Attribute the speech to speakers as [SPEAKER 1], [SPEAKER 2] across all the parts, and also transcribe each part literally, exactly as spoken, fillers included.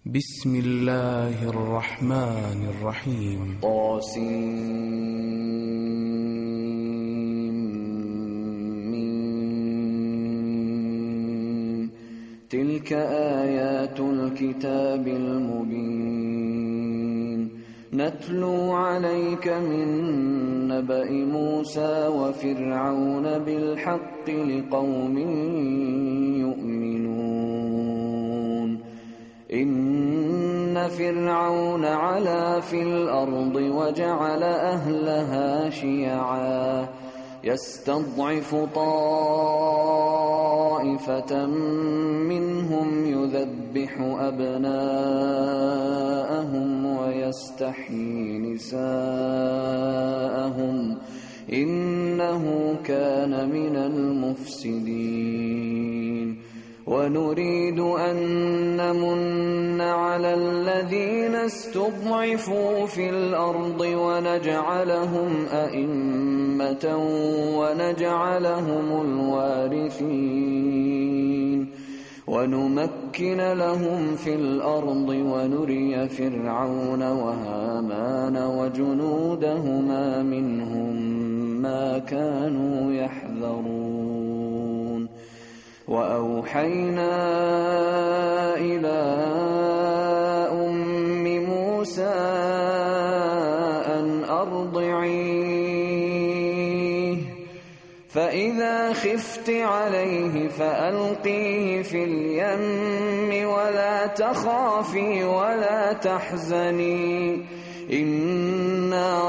[SPEAKER 1] بسم الله الرحمن الرحيم.
[SPEAKER 2] طاسين. تلك آيات الكتاب المبين نتلو عليك من نبأ موسى وفرعون بالحق لقوم يؤمنون. إن فرعون علا في الأرض وجعل أهلها شيعا يستضعف طائفة منهم يذبح أبناءهم ويستحيي نساءهم إنه كان من المفسدين. ونريد أن نمن على الذين استضعفوا في الأرض ونجعلهم أئمة ونجعلهم الوارثين ونمكن لهم في الأرض ونري فرعون وهامان وجنودهما منهم ما كانوا يحذرون. وأوحينا إلى أم موسى أن أرضعيه فإذا خفت عليه فألقيه في اليم ولا تخافي ولا تحزني إنا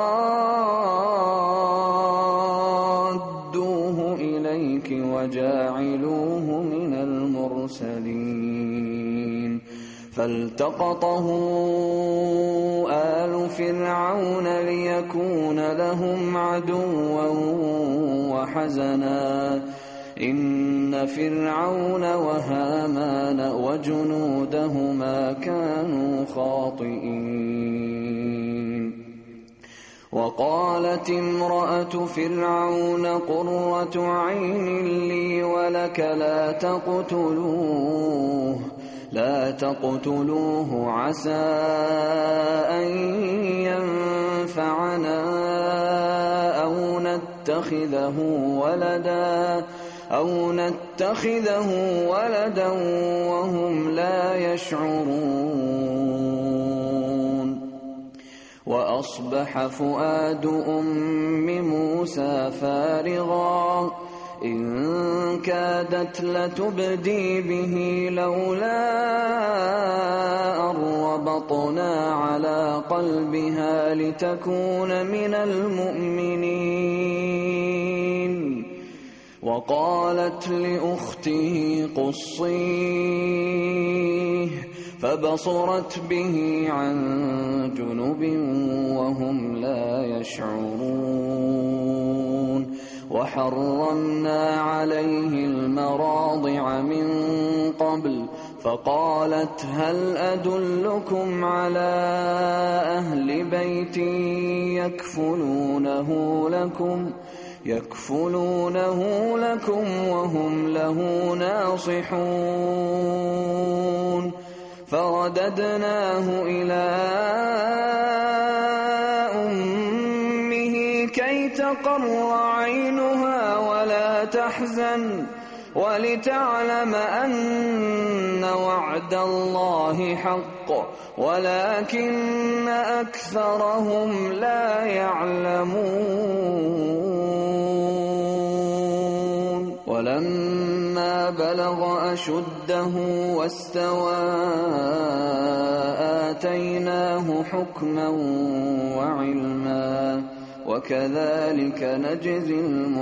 [SPEAKER 2] رادوه إليك وجاعلوه من المرسلين. فالتقطه آل فرعون ليكون لهم عدوا وحزنا إن فرعون وهامان وجنودهما كانوا خاطئين. وقالت امرأة فرعون قرة عين لي ولك لا تقتلوه لا تقتلوه عسى أن ينفعنا أو نتخذه ولدا أو نتخذه ولدا وهم لا يشعرون. وأصبح فؤاد أم موسى فارغا إن كادت لتبدي به لولا أن ربطنا على قلبها لتكون من المؤمنين. وقالت لأخته قصيه فبصرت به عن جنب وهم لا يشعرون. وحرمنا عليه المراضع من قبل فقالت هل أدلكم على أهل بيت يكفلونه لكم يكفلونه لكم وهم له ناصحون. فرددناه إلى أمه كي تقر عينها ولا تحزن ولتعلم أن وعد الله حق ولكن أكثرهم لا يعلمون. ولما بلغ أشده واستوى آتيناه حكما وعلما وكذلك نجزي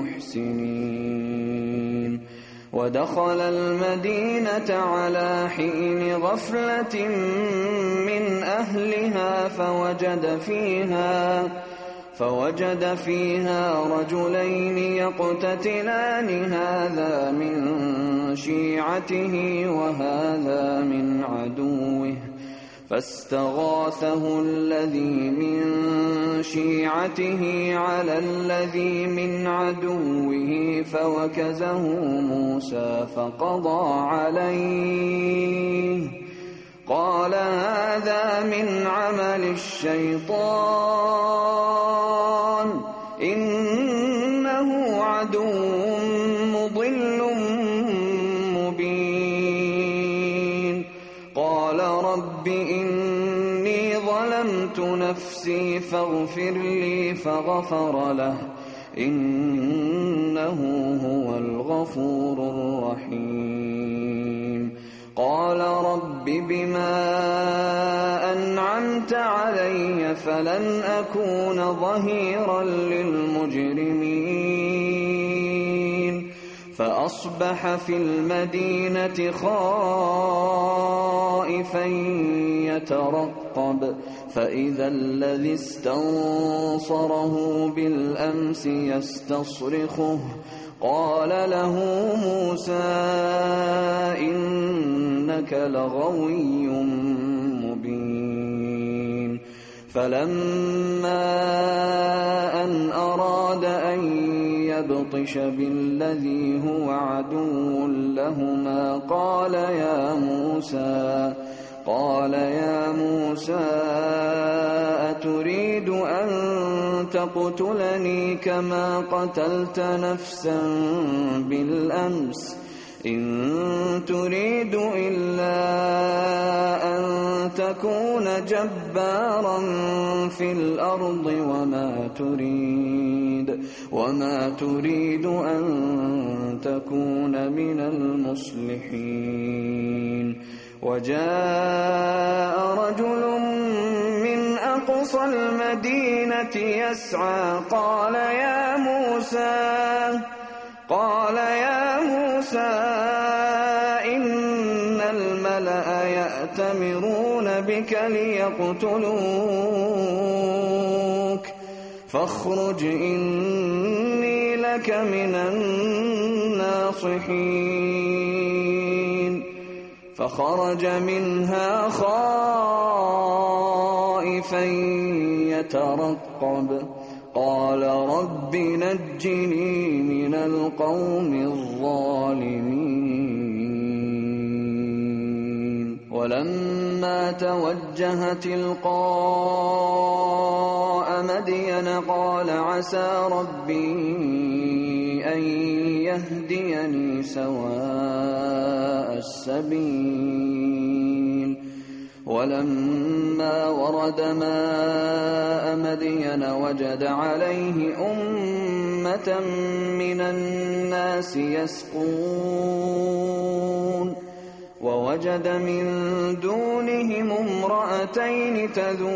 [SPEAKER 2] المحسنين. ودخل المدينة على حين غفلة من أهلها فوجد فيها فوجد فيها رجلين يقتتلان هذا من شيعته وهذا من عدوه فاستغاثه الذي من شيعته على الذي من عدوه فوكزه موسى فقضى عليه قال الشيطان إنه عدو مضل مبين قال رب إني ظلمت نفسي فاغفر لي فغفر له إنه هو الغفور الرحيم قال رب بما أنعمت علي فلن أكون ظهيرا للمجرمين فأصبح في المدينة خائفا يترقب فإذا الذي استنصره بالأمس يستصرخه قال له موسى إنك لغوي مبين فلما أن أراد أن يبطش بالذي هو عدو لهما قال يا موسى قال يا موسى أتريد أن تقتلني كما قتلت نفسا بالأمس إن تريد إلا أن تكون جبارا في الأرض وما تريد وما تريد أن تكون من المصلحين وجاء رجل من أقصى المدينة يسعى قال يا موسى قال يا موسى إن الملأ يأتمرون بك ليقتلوك فاخرج إني لك من الناصحين فخرج منها خائفا يترقب قال رب نجني من القوم الظالمين ولما توجه تلقاء مدين قال عسى ربي أن يهديني سواء السبيل ولما ورد ماء مدين وجد عليه أمة من الناس يسقون ووجد من دونهم امرأتين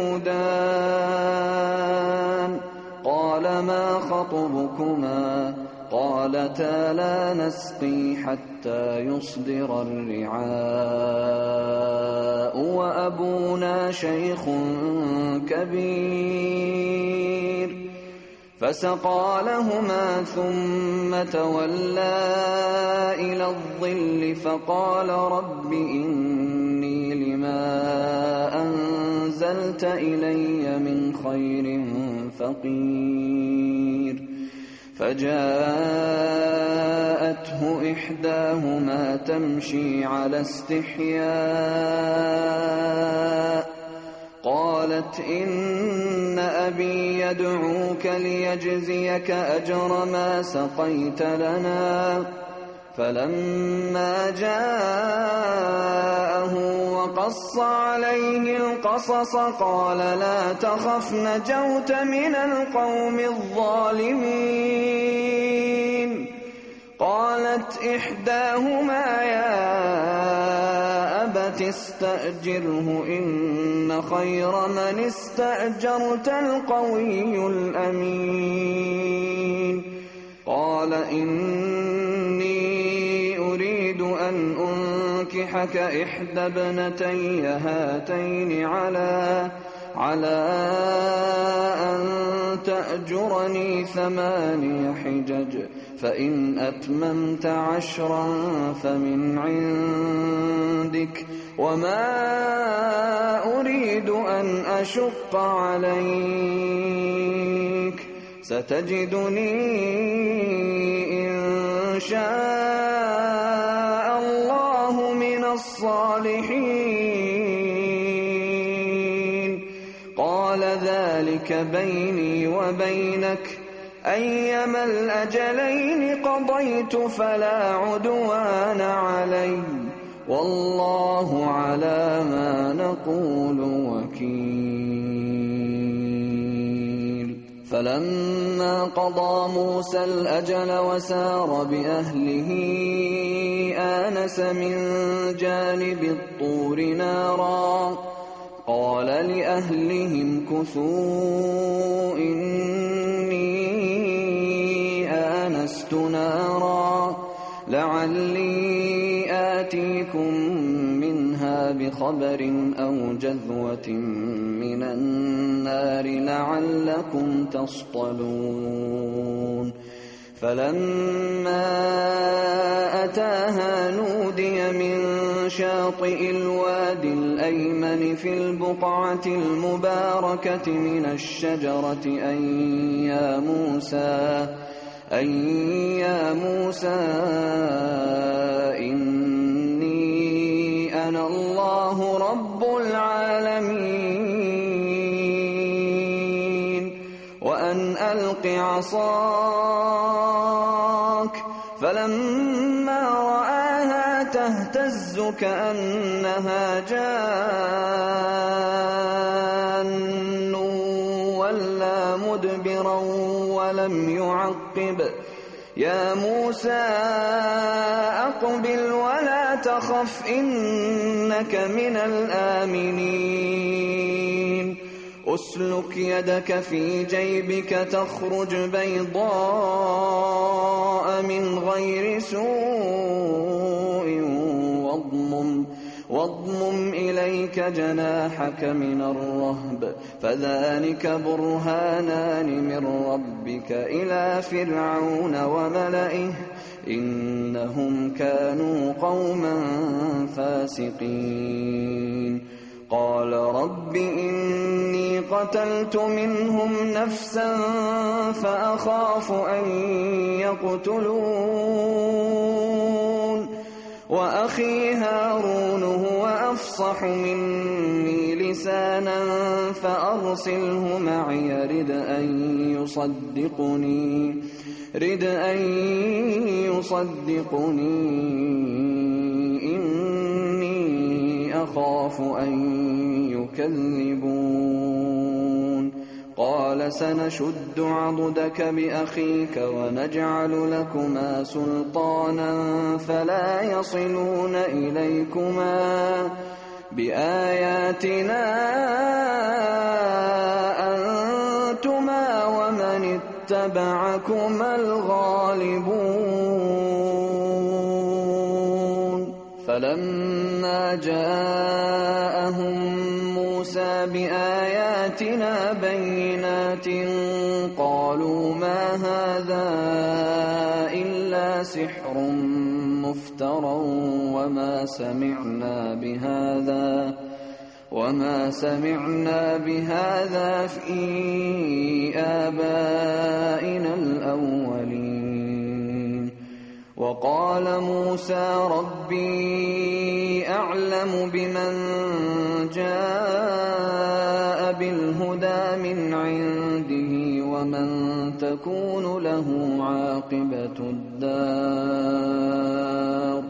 [SPEAKER 2] تذودان قال ما خطبكما قالتا لا نسقي حتى يصدر الرعاء وأبونا شيخ كبير فسقى لهما ثم تولى إلى الظل فقال رب إني لما أنزلت إلي من خير فقير فجاءته إحداهما تمشي على استحياء قالت إن أبي يدعوك ليجزيك أجر ما سقيت لنا فلما جاءه وقص عليه القصص قال لا تخف نجوت من القوم الظالمين قالت إحداهما يا أبت استأجره إن خير من استأجرت القوي الأمين قال إني أريد أن أنكحك إحدى ابنتي هاتين على على أن تأجرني ثماني حجج فإن أتممت عشرا فمن عندك وما أريد أن أشق عليك ستجدني إن شاء الله من الصالحين ذلك بيني وبينك أيما الأجلين قضيت فلا عدوان علي والله على ما نقول وكيل. فلما قضى موسى الأجل وسار بأهله آنس من جانب الطور نارا قال لأهلهم كثوا إني آنست نارا لعلي آتيكم منها بخبر أو جذوة من النار لعلكم تصطلون. فلما أتاها نودي من شاطئ الوادي الأيمن في البقعة المباركة من الشجرة أن يا موسى أن يا موسى إني أنا الله رب العالمين وأن ألق عصاك. فلما رآها تهتز كأنها جان ولا مدبرا ولم يعقب يا موسى أقبل ولا تخف إنك من الآمنين. أسلك يدك في جيبك تخرج بيضاء من غير سوء واضمم واضمم إليك جناحك من الرهب فذلك برهانان من ربك إلى فرعون وملئه إنهم كانوا قوما فاسقين. قال رب إني قتلت منهم نفسا فأخاف أن يقتلون وأخي هارون هو أفصح مني لسانا فأرسله معي رد أن يصدقني رد أن يصدقني إني أخاف أن يكذبون. قال سنشد عضدك بأخيك ونجعل لكما سلطانا فلا يصلون إليكما بآياتنا أنتما ومن اتبعكما الغالبون. فلما جاءهم موسى بآياتنا بينات قالوا ما هذا إلا سحر مفترى وما سمعنا بهذا وما سمعنا بهذا في آبائنا الأولين. وقال موسى ربي أعلم بمن جاء بالهدى من عنده ومن تكون له عاقبة الدار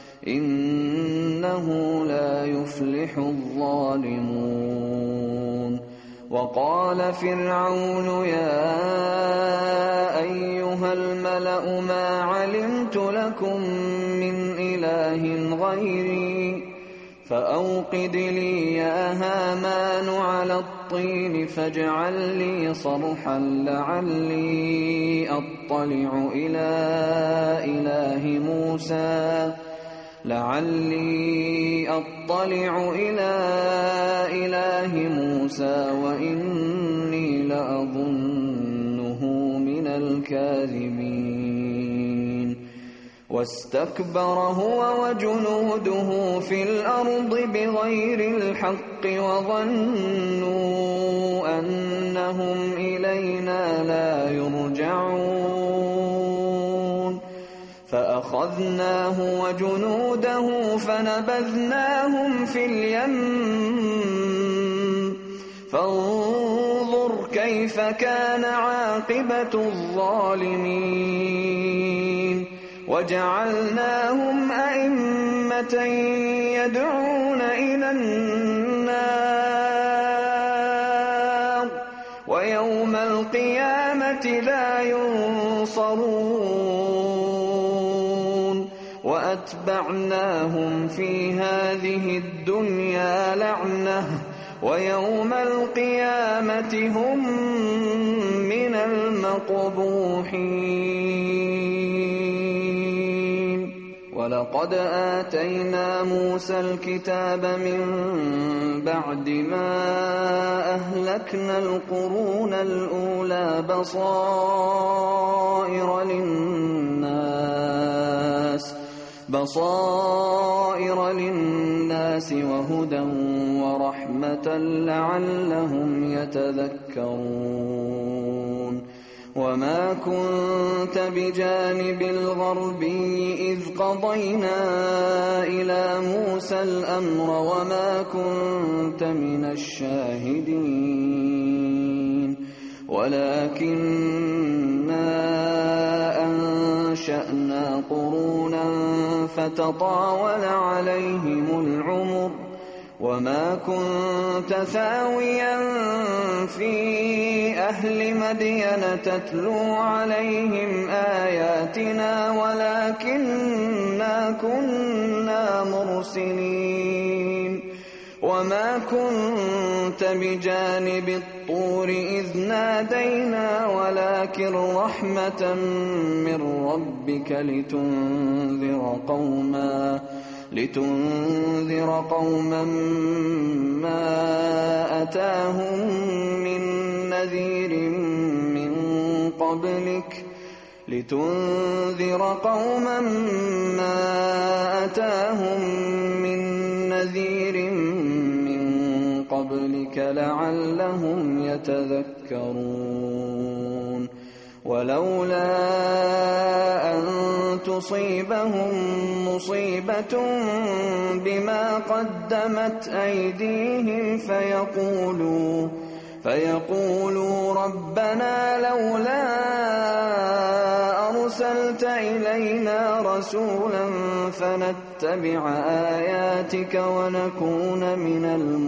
[SPEAKER 2] إنه لا يفلح الظالمون. وقال فرعون يا أيها الملأ ما علمت لكم من إله غيري فأوقد لي يا هامان على الطين فاجعل لي صرحا لعلي أطلع إلى إله موسى لعلي أطلع إلى إله موسى وإني لأظنه من الكاذبين. واستكبر هو وجنوده في الأرض بغير الحق وظنوا أنهم إلينا لا يرجعون فأخذناه وجنوده فنبذناهم في اليم فانظر فانظر كيف كان عاقبة الظالمين وجعلناهم أئمة يدعون إلى النار ويوم القيامة لا ينصرون وأتبعناهم في هذه الدنيا لعنة ويوم القيامة هم من المقبوحين ولقد آتينا موسى الكتاب من بعد ما أهلكنا القرون الأولى بصائر للناس بصائر للناس وهدى ورحمة لعلهم يتذكرون وما كنت بجانب الغربي إذ قضينا إلى موسى الأمر وما كنت من الشاهدين ولكننا أنشأنا قرونا فتطاول عليهم العمر وما كنت ثاويا في أهل مدين تتلو عليهم آياتنا ولكننا كنا مرسلين وما كنت بجانب الطور إذ نادينا ولكن رحمة من ربك لتنذر قوما لتنذر قوما ما أتاهم من نذير من قبلك لتنذر قوما ما أتاهم من نذير من قبلك لعلهم يتذكرون ولولا أن تصيبهم مصيبة بما قدمت أيديهم فيقولوا فيقولوا ربنا لولا أرسلت إلينا رسولا فنتبع آياتك ونكون من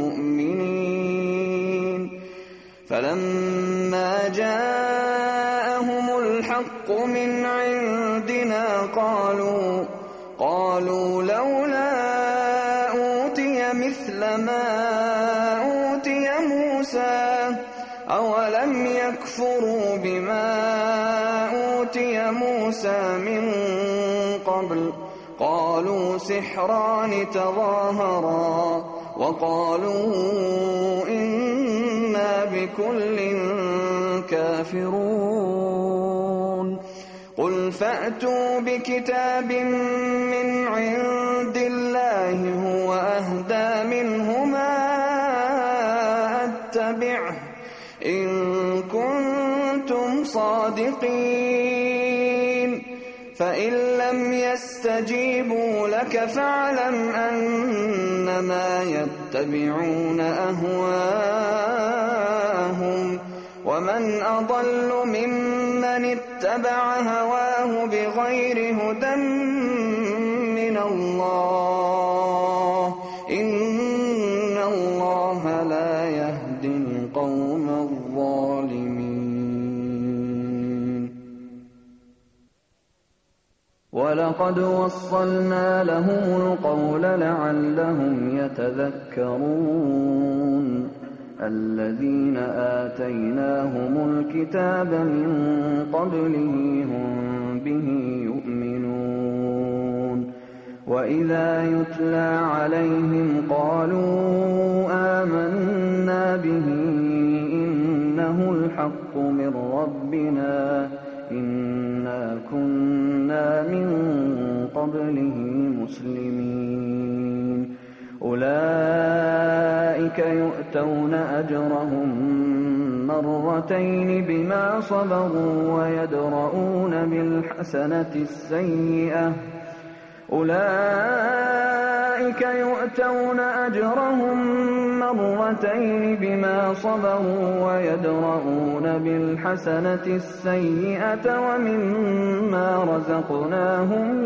[SPEAKER 2] المؤمنين فلما جاءهم الحق من عندنا قالوا قالوا لولا أوتي مثل ما أوتي موسى أولم يكفروا بما أوتي موسى من قبل قالوا سحران تظاهرا وقالوا إنا بكل كافرون قل فأتوا بكتاب من عند الله هو أهدى منهما أتبعه إن كنتم صادقين فإن لم يستجيبوا لك فاعلم أنما يتبعون أهواءهم ومن أضل ممن اتبع هواه بغير هدى من الله إن الله لا يهدي القوم الظالمين ولقد وصلنا لهم القول لعلهم يتذكرون الذين آتيناهم الكتاب من قبله هم به يؤمنون وإذا يتلى عليهم قالوا آمنا به إنه الحق من ربنا إنا كنا من قبله مسلمين أولئك يؤتون أجرهم مرتين بما صبروا ويدرؤون بالحسنة السيئة أولئك يؤتون أجرهم مرتين بما صبروا ويدرؤون بالحسنة السيئة ومما رزقناهم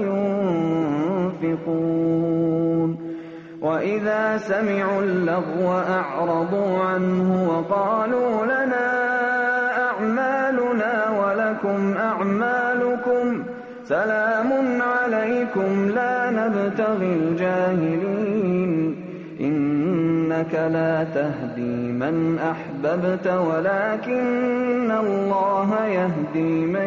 [SPEAKER 2] ينفقون وإذا سمعوا اللغو أعرضوا عنه وقالوا لنا أعمالنا ولكم أعمالكم سلام عليكم لا نبتغي الجاهلين إنك لا تهدي من أحببت ولكن الله يهدي من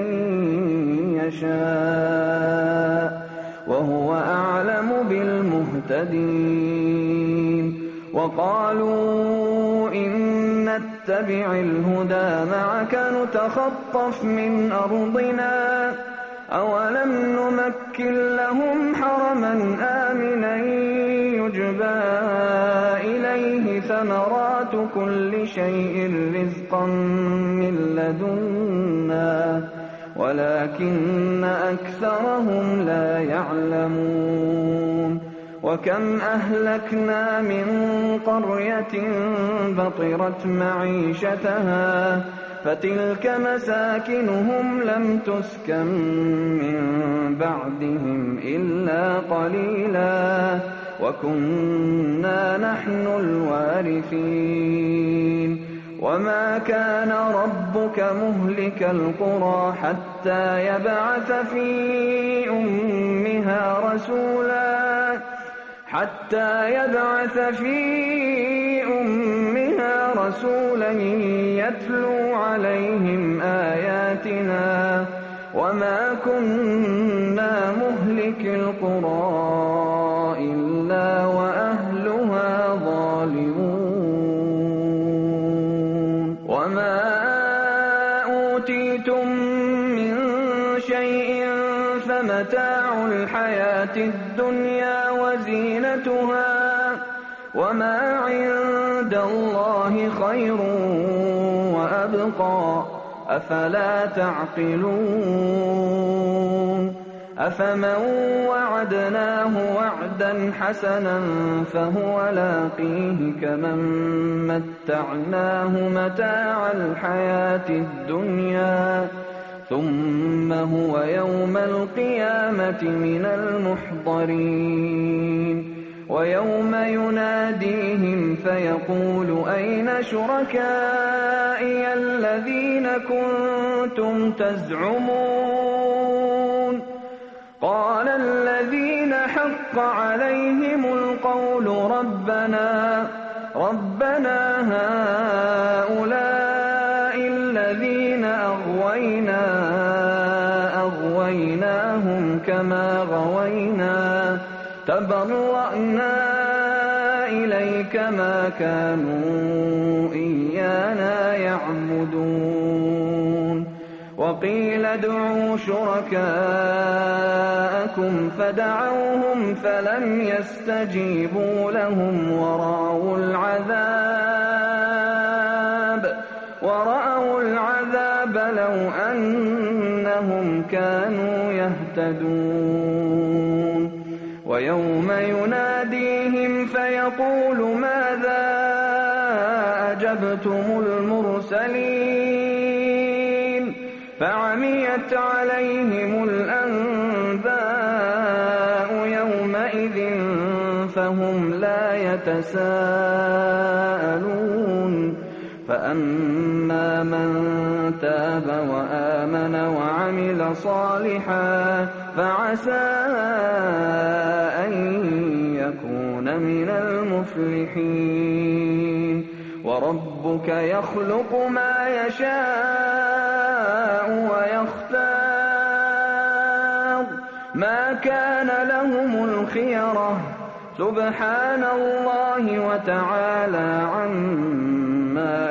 [SPEAKER 2] يشاء وهو أعلم بالمهتدين وقالوا إن نتبع الهدى معك نتخطف من أرضنا أولم نمكن لهم حرما آمنا يجبى إليه ثمرات كل شيء رزقا من لدنا ولكن أكثرهم لا يعلمون وكم أهلكنا من قرية بطرت معيشتها فتلك مساكنهم لم تسكن من بعدهم إلا قليلا وكنا نحن الوارثين وما كان ربك مهلك القرى حتى يبعث في أمها رسولا حتى يبعث في أمها رسولا يتلو عليهم آياتنا وما كنا مهلك القرى إلا وأهلها ظالمون وما أوتيتم من شيء فمتاع الحياة الدنيا وزينتها وما عند الله خير وأبقى أفلا تعقلون أفمن وعدناه وعدا حسنا فهو لاقيه كمن متعناه متاع الحياة الدنيا ثم هو يوم القيامة من المحضرين ويوم يناديهم فيقول أين شركائي الذين كنتم تزعمون قال الذين حق عليهم القول ربنا ربنا هؤلاء الذين أغوينا أغويناهم كما غوينا تبرأنا إليك ما كانوا إيانا يعبدون وقيل ادعوا شركاءكم فدعوهم فلم يستجيبوا لهم ورأوا العذاب ورأوا العذاب لو أنهم كانوا يهتدون ويوم يناديهم فيقول ماذا أجبتم المرسلين فعميت عليهم الأنباء يومئذ فهم لا يتساءلون فأما من تاب وآمن وعمل صالحا فعسى أن يكون من المفلحين وربك يخلق ما يشاء ويختار ما كان لهم الخيرة سبحان الله وتعالى عما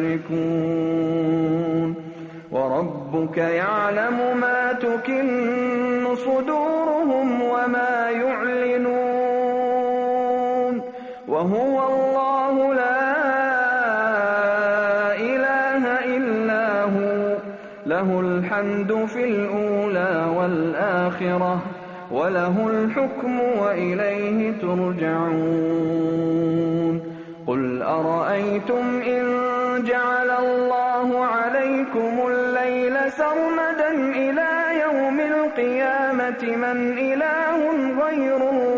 [SPEAKER 2] يشركون وربك يعلم ما تكن صدورهم وما يعلنون وهو الله لا إله إلا هو له الحمد في الأولى والآخرة وله الحكم وإليه ترجعون قل أرأيتم إن جعل الله عليكم الليل سرمدا إلى يوم القيامة من إله غير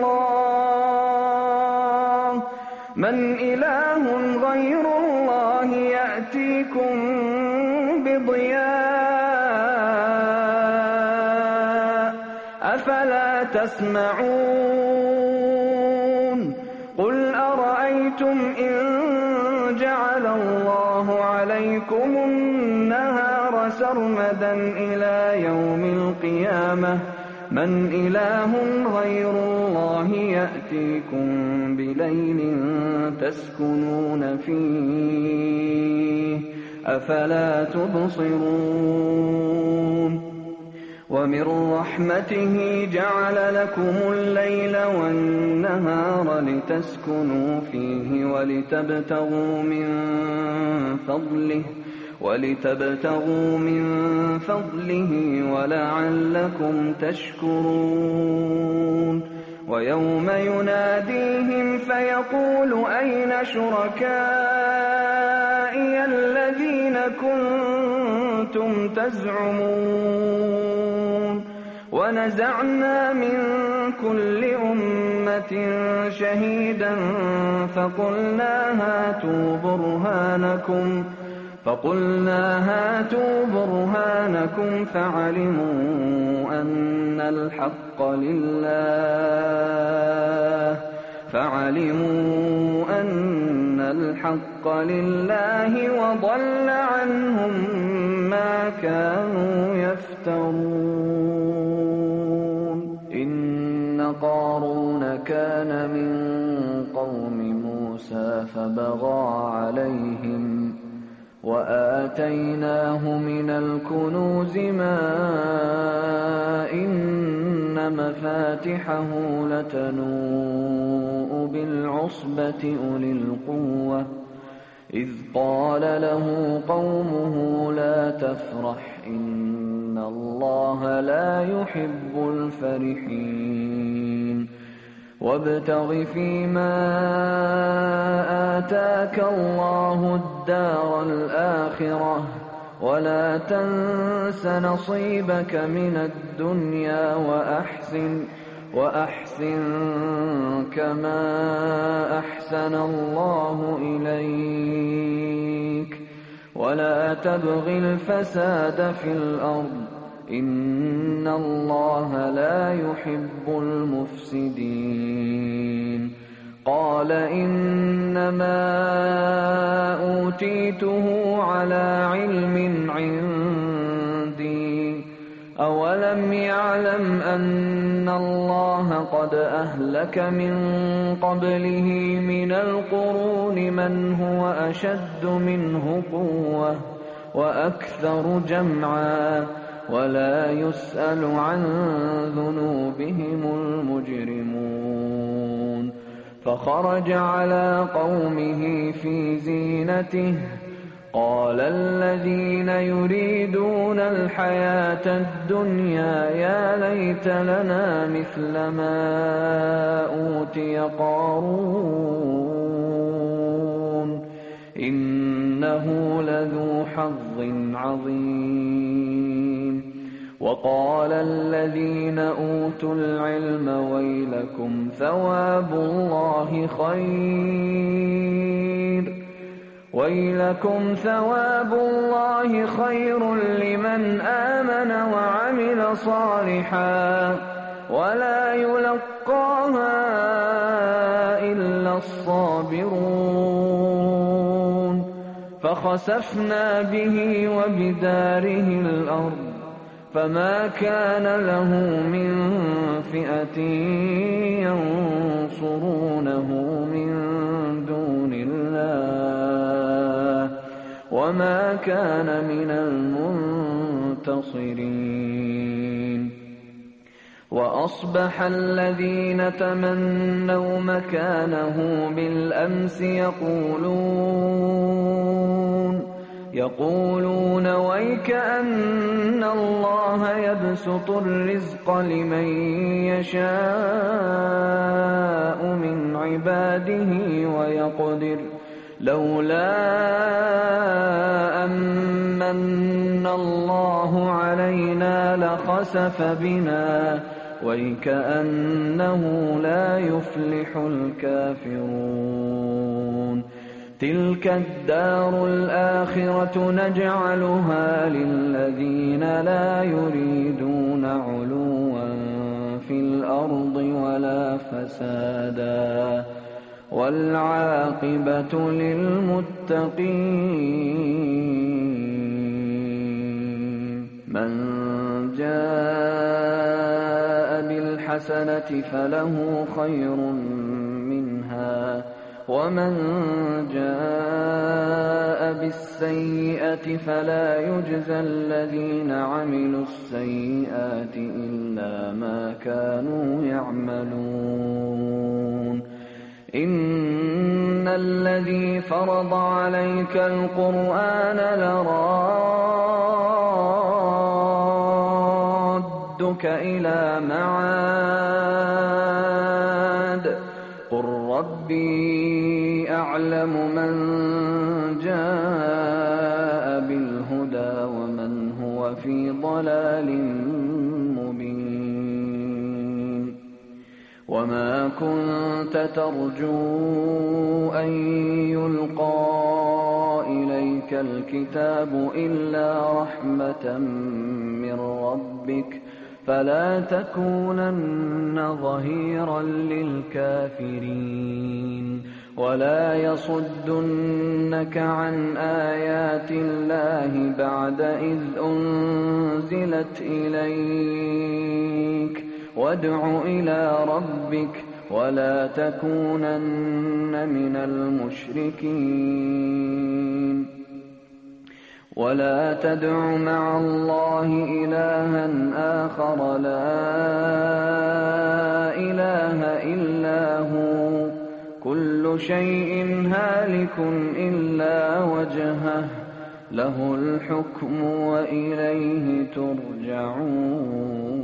[SPEAKER 2] الله من إله غير الله يأتيكم بضياء أفلا تسمعون قل أرأيتم إن جعل الله عليكم النهار سرمدا إلى يوم القيامة من إله غير الله يأتيكم بليل تسكنون فيه أفلا تبصرون ومن رحمته جعل لكم الليل والنهار لتسكنوا فيه ولتبتغوا من فضله ولتبتغوا من فضله ولعلكم تشكرون ويوم يناديهم فيقول أين شركائي الذين كنتم تزعمون ونزعنا من كل أمة شهيدا فقلنا هاتوا برهانكم فقلنا هاتوا برهانكم فعلموا أن الحق لله فعلموا أن الحق لله وضل عنهم ما كانوا يفترون إن قارون كان من قوم موسى فبغى عليهم وآتيناه من الكنوز ما إن مفاتحه لتنوء بالعصبة أولي القوة إذ قال له قومه لا تفرح إن الله لا يحب الفرحين وابتغ فيما آتاك الله الدار الآخرة ولا تنس نصيبك من الدنيا وأحسن وأحسن كما أحسن الله إليك ولا تبغ الفساد في الأرض إن الله لا يحب المفسدين قال إنما أوتيته على علم عندي أولم يعلم أن الله قد أهلك من قبله من القرون من هو أشد منه قوة وأكثر جمعا ولا يسأل عن ذنوبهم المجرمون فخرج على قومه في زينته قال الذين يريدون الحياة الدنيا يا ليت لنا مثل ما أوتي قارون إنه لذو حظ عظيم وقال الذين أوتوا العلم ويلكم ثواب الله خير ويلكم ثواب الله خير لمن آمن وعمل صالحا ولا يلقاها إلا الصابرون فخسفنا به وبداره الأرض فما كان له من فئة ينصرونه من دون الله وما كان من المنتصرين وأصبح الذين تمنوا مكانه بالأمس يقولون يقولون ويكأن الله يبسط الرزق لمن يشاء من عباده ويقدر لولا أمن الله علينا لخسف بنا وكأنه لا يفلح الكافرون تلك الدار الآخرة نجعلها للذين لا يريدون علوا في الأرض ولا فسادا والعاقبة للمتقين من جاء بالحسنة فله خير منها ومن جاء بالسيئة فلا يجزى الذين عملوا السيئات إلا ما كانوا يعملون إن الذي فرض عليك القرآن لرادك إلى معاد قل ربي أعلم من جاء بالهدى ومن هو في ضلال مبين وما كنت ترجو أن يلقى إليك الكتاب إلا رحمة من ربك فلا تكونن ظهيرا للكافرين ولا يصدنك عن آيات الله بعد إذ أنزلت إليك وادع إلى ربك ولا تكونن من المشركين ولا تدع مع الله إلها آخر لا إله إلا هو كل شيء هالك إلا وجهه له الحكم وإليه ترجعون